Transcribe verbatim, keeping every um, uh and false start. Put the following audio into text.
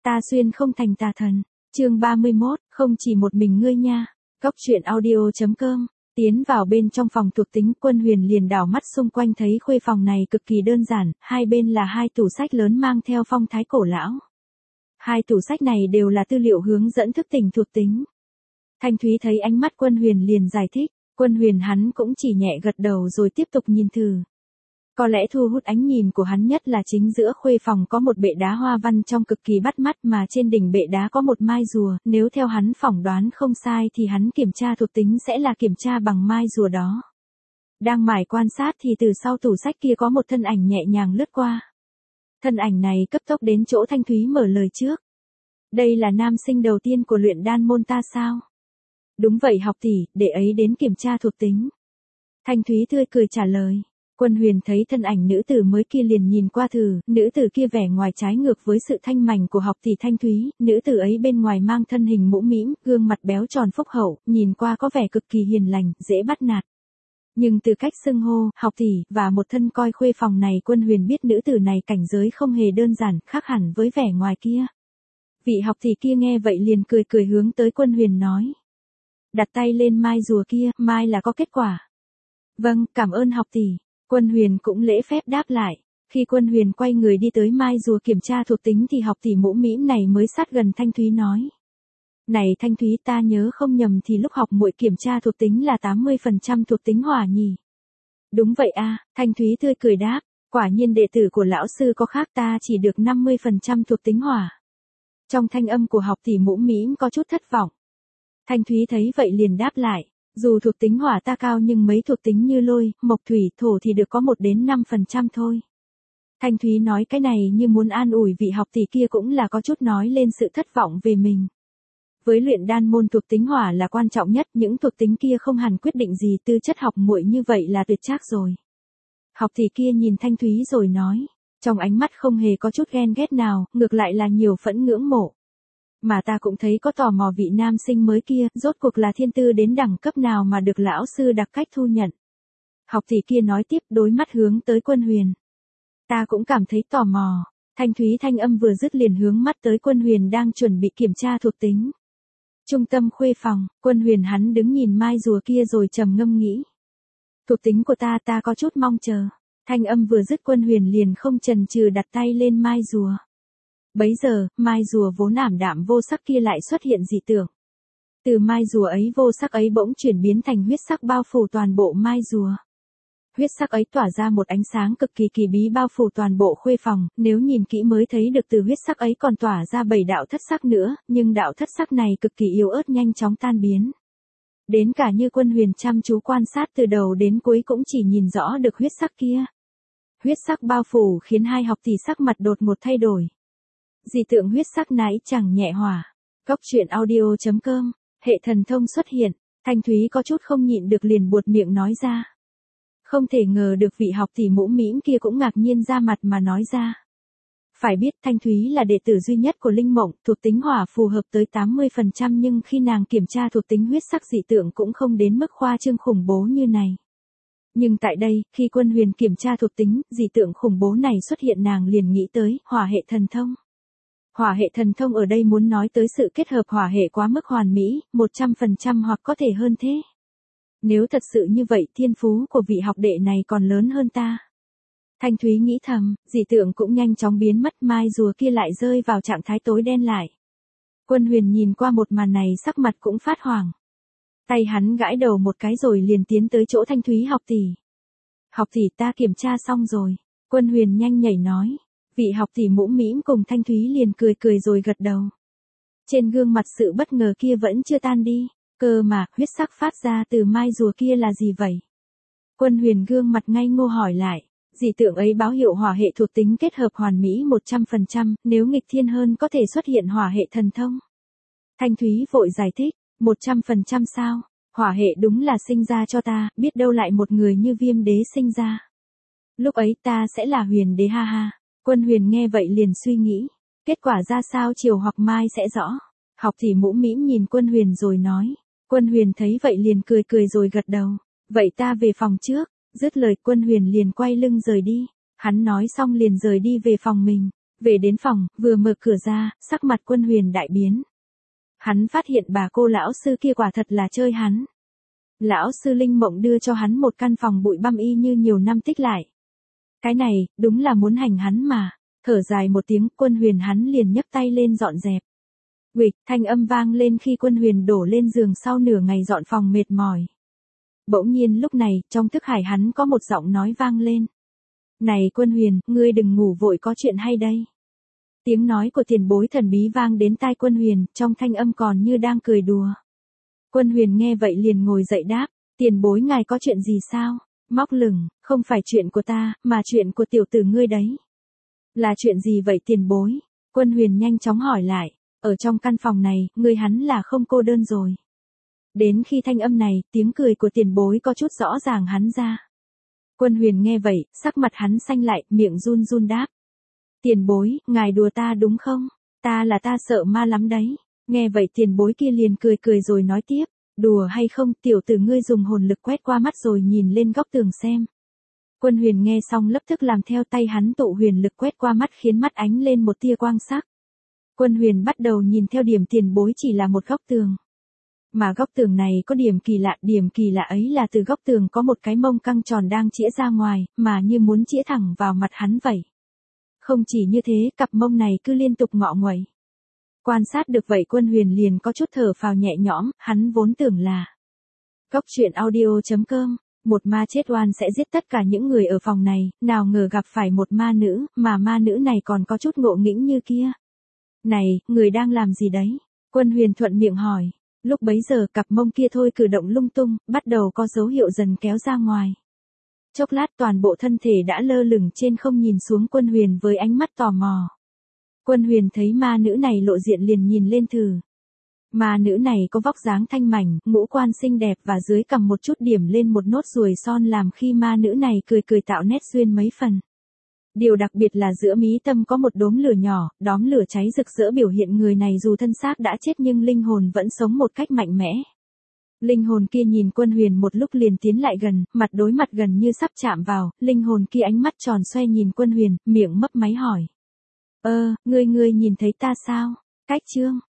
Ta xuyên không thành tà thần. Chương ba mươi mốt, không chỉ một mình ngươi nha. Góc truyện audio chấm com. Tiến vào bên trong phòng thuộc tính, Quân Huyền liền đảo mắt xung quanh thấy khuê phòng này cực kỳ đơn giản, hai bên là hai tủ sách lớn mang theo phong thái cổ lão. Hai tủ sách này đều là tư liệu hướng dẫn thức tỉnh thuộc tính. Thanh Thúy thấy ánh mắt Quân Huyền liền giải thích, Quân Huyền hắn cũng chỉ nhẹ gật đầu rồi tiếp tục nhìn thử. Có lẽ thu hút ánh nhìn của hắn nhất là chính giữa khuê phòng có một bệ đá hoa văn trong cực kỳ bắt mắt, mà trên đỉnh bệ đá có một mai rùa, nếu theo hắn phỏng đoán không sai thì hắn kiểm tra thuộc tính sẽ là kiểm tra bằng mai rùa đó. Đang mải quan sát thì từ sau tủ sách kia có một thân ảnh nhẹ nhàng lướt qua. Thân ảnh này cấp tốc đến chỗ Thanh Thúy mở lời trước. Đây là nam sinh đầu tiên của luyện đan môn ta sao? Đúng vậy học tỷ, để ấy đến kiểm tra thuộc tính. Thanh Thúy tươi cười trả lời. Quân Huyền thấy thân ảnh nữ tử mới kia liền nhìn qua thử, nữ tử kia vẻ ngoài trái ngược với sự thanh mảnh của học tỷ Thanh Thúy, nữ tử ấy bên ngoài mang thân hình mũm mĩm, gương mặt béo tròn phúc hậu, nhìn qua có vẻ cực kỳ hiền lành, dễ bắt nạt. Nhưng từ cách xưng hô, học tỷ, và một thân coi khuê phòng này, Quân Huyền biết nữ tử này cảnh giới không hề đơn giản, khác hẳn với vẻ ngoài kia. Vị học tỷ kia nghe vậy liền cười cười hướng tới Quân Huyền nói. Đặt tay lên mai rùa kia, mai là có kết quả. Vâng, cảm ơn học tỷ. Quân Huyền cũng lễ phép đáp lại. Khi Quân Huyền quay người đi tới mai rùa kiểm tra thuộc tính thì học tỷ mũm mĩm này mới sát gần Thanh Thúy nói. Này Thanh Thúy, ta nhớ không nhầm thì lúc học muội kiểm tra thuộc tính là tám mươi phần trăm thuộc tính hỏa nhỉ? Đúng vậy a, Thanh Thúy tươi cười đáp, quả nhiên đệ tử của lão sư có khác, ta chỉ được năm mươi phần trăm thuộc tính hỏa. Trong thanh âm của học tỷ mũm mĩm có chút thất vọng. Thanh Thúy thấy vậy liền đáp lại. Dù thuộc tính hỏa ta cao nhưng mấy thuộc tính như lôi, mộc thủy, thổ thì được có một đến năm phần trăm thôi. Thanh Thúy nói cái này như muốn an ủi vị học tỷ kia, cũng là có chút nói lên sự thất vọng về mình. Với luyện đan môn thuộc tính hỏa là quan trọng nhất, những thuộc tính kia không hẳn quyết định gì, tư chất học muội như vậy là tuyệt trác rồi. Học tỷ kia nhìn Thanh Thúy rồi nói, trong ánh mắt không hề có chút ghen ghét nào, ngược lại là nhiều phẫn ngưỡng mộ. Mà ta cũng thấy có tò mò vị nam sinh mới kia, rốt cuộc là thiên tư đến đẳng cấp nào mà được lão sư đặc cách thu nhận. Học tỷ kia nói tiếp, đối mắt hướng tới Quân Huyền. Ta cũng cảm thấy tò mò. Thanh Thúy thanh âm vừa dứt liền hướng mắt tới Quân Huyền đang chuẩn bị kiểm tra thuộc tính. Trung tâm khuê phòng, Quân Huyền hắn đứng nhìn mai rùa kia rồi trầm ngâm nghĩ. Thuộc tính của ta ta có chút mong chờ. Thanh âm vừa dứt Quân Huyền liền không chần chừ đặt tay lên mai rùa. Bấy giờ, mai rùa vốn ảm đạm vô sắc kia lại xuất hiện dị tượng. Từ mai rùa ấy vô sắc ấy bỗng chuyển biến thành huyết sắc bao phủ toàn bộ mai rùa. Huyết sắc ấy tỏa ra một ánh sáng cực kỳ kỳ bí bao phủ toàn bộ khuê phòng, nếu nhìn kỹ mới thấy được từ huyết sắc ấy còn tỏa ra bảy đạo thất sắc nữa, nhưng đạo thất sắc này cực kỳ yếu ớt nhanh chóng tan biến. Đến cả như Quân Huyền chăm chú quan sát từ đầu đến cuối cũng chỉ nhìn rõ được huyết sắc kia. Huyết sắc bao phủ khiến hai học tỷ sắc mặt đột ngột thay đổi. Dị tượng huyết sắc nái chẳng nhẹ hỏa. Góc truyện audio chấm com. Hệ thần thông xuất hiện. Thanh Thúy có chút không nhịn được liền buột miệng nói ra. Không thể ngờ được vị học tỷ mũm mĩm kia cũng ngạc nhiên ra mặt mà nói ra. Phải biết Thanh Thúy là đệ tử duy nhất của Linh Mộng, thuộc tính hỏa phù hợp tới tám mươi phần trăm, nhưng khi nàng kiểm tra thuộc tính huyết sắc dị tượng cũng không đến mức khoa trương khủng bố như này. Nhưng tại đây, khi Quân Huyền kiểm tra thuộc tính, dị tượng khủng bố này xuất hiện, nàng liền nghĩ tới hỏa hệ thần thông. Hỏa hệ thần thông ở đây muốn nói tới sự kết hợp hỏa hệ quá mức hoàn mỹ, một trăm phần trăm hoặc có thể hơn thế. Nếu thật sự như vậy, thiên phú của vị học đệ này còn lớn hơn ta. Thanh Thúy nghĩ thầm, dị tượng cũng nhanh chóng biến mất, mai rùa kia lại rơi vào trạng thái tối đen lại. Quân Huyền nhìn qua một màn này sắc mặt cũng phát hoảng. Tay hắn gãi đầu một cái rồi liền tiến tới chỗ Thanh Thúy học tỷ. Học tỷ, ta kiểm tra xong rồi. Quân Huyền nhanh nhảy nói. Vị học tỷ mũm mĩm cùng Thanh Thúy liền cười cười rồi gật đầu. Trên gương mặt sự bất ngờ kia vẫn chưa tan đi. Cơ mà, huyết sắc phát ra từ mai rùa kia là gì vậy? Quân Huyền gương mặt ngây ngô hỏi lại. Dị tượng ấy báo hiệu hỏa hệ thuộc tính kết hợp hoàn mỹ một trăm phần trăm, nếu nghịch thiên hơn có thể xuất hiện hỏa hệ thần thông. Thanh Thúy vội giải thích, một trăm phần trăm sao? Hỏa hệ đúng là sinh ra cho ta, biết đâu lại một người như Viêm Đế sinh ra. Lúc ấy ta sẽ là Huyền Đế ha ha. Quân Huyền nghe vậy liền suy nghĩ, kết quả ra sao chiều hoặc mai sẽ rõ. Học tỷ mũm mĩm nhìn Quân Huyền rồi nói. Quân Huyền thấy vậy liền cười cười rồi gật đầu. Vậy ta về phòng trước. Dứt lời Quân Huyền liền quay lưng rời đi. Hắn nói xong liền rời đi về phòng mình. Về đến phòng, vừa mở cửa ra, sắc mặt Quân Huyền đại biến. Hắn phát hiện bà cô lão sư kia quả thật là chơi hắn. Lão sư Linh Mộng đưa cho hắn một căn phòng bụi băm y như nhiều năm tích lại. Cái này, đúng là muốn hành hắn mà. Thở dài một tiếng, Quân Huyền hắn liền nhấc tay lên dọn dẹp. Uịch, thanh âm vang lên khi Quân Huyền đổ lên giường sau nửa ngày dọn phòng mệt mỏi. Bỗng nhiên lúc này, trong thức hải hắn có một giọng nói vang lên. Này Quân Huyền, ngươi đừng ngủ vội, có chuyện hay đây. Tiếng nói của tiền bối thần bí vang đến tai Quân Huyền, trong thanh âm còn như đang cười đùa. Quân Huyền nghe vậy liền ngồi dậy đáp, tiền bối ngài có chuyện gì sao? Móc lửng, không phải chuyện của ta, mà chuyện của tiểu tử ngươi đấy. Là chuyện gì vậy tiền bối? Quân Huyền nhanh chóng hỏi lại, ở trong căn phòng này, ngươi hắn là không cô đơn rồi. Đến khi thanh âm này, tiếng cười của tiền bối có chút rõ ràng hắn ra. Quân Huyền nghe vậy, sắc mặt hắn xanh lại, miệng run run đáp. Tiền bối, ngài đùa ta đúng không? Ta là ta sợ ma lắm đấy. Nghe vậy tiền bối kia liền cười cười rồi nói tiếp. Đùa hay không, tiểu tử ngươi dùng hồn lực quét qua mắt rồi nhìn lên góc tường xem. Quân Huyền nghe xong lập tức làm theo tay hắn tụ huyền lực quét qua mắt khiến mắt ánh lên một tia quang sắc. Quân Huyền bắt đầu nhìn theo điểm tiền bối chỉ là một góc tường. Mà góc tường này có điểm kỳ lạ, điểm kỳ lạ ấy là từ góc tường có một cái mông căng tròn đang chĩa ra ngoài, mà như muốn chĩa thẳng vào mặt hắn vậy. Không chỉ như thế, cặp mông này cứ liên tục ngọ nguậy. Quan sát được vậy Quân Huyền liền có chút thở phào nhẹ nhõm, hắn vốn tưởng là Cốc truyện audio chấm com, một ma chết oan sẽ giết tất cả những người ở phòng này, nào ngờ gặp phải một ma nữ, mà ma nữ này còn có chút ngộ nghĩnh như kia. Này, người đang làm gì đấy? Quân Huyền thuận miệng hỏi. Lúc bấy giờ cặp mông kia thôi cử động lung tung, bắt đầu có dấu hiệu dần kéo ra ngoài. Chốc lát toàn bộ thân thể đã lơ lửng trên không nhìn xuống Quân Huyền với ánh mắt tò mò. Quân Huyền thấy ma nữ này lộ diện liền nhìn lên thử. Ma nữ này có vóc dáng thanh mảnh, ngũ quan xinh đẹp và dưới cằm một chút điểm lên một nốt ruồi son làm khi ma nữ này cười cười tạo nét duyên mấy phần. Điều đặc biệt là giữa mí tâm có một đốm lửa nhỏ, đóm lửa cháy rực rỡ biểu hiện người này dù thân xác đã chết nhưng linh hồn vẫn sống một cách mạnh mẽ. Linh hồn kia nhìn Quân Huyền một lúc liền tiến lại gần, mặt đối mặt gần như sắp chạm vào, linh hồn kia ánh mắt tròn xoe nhìn Quân Huyền, miệng mấp máy hỏi. Ơ, ngươi ngươi nhìn thấy ta sao? Cách chương,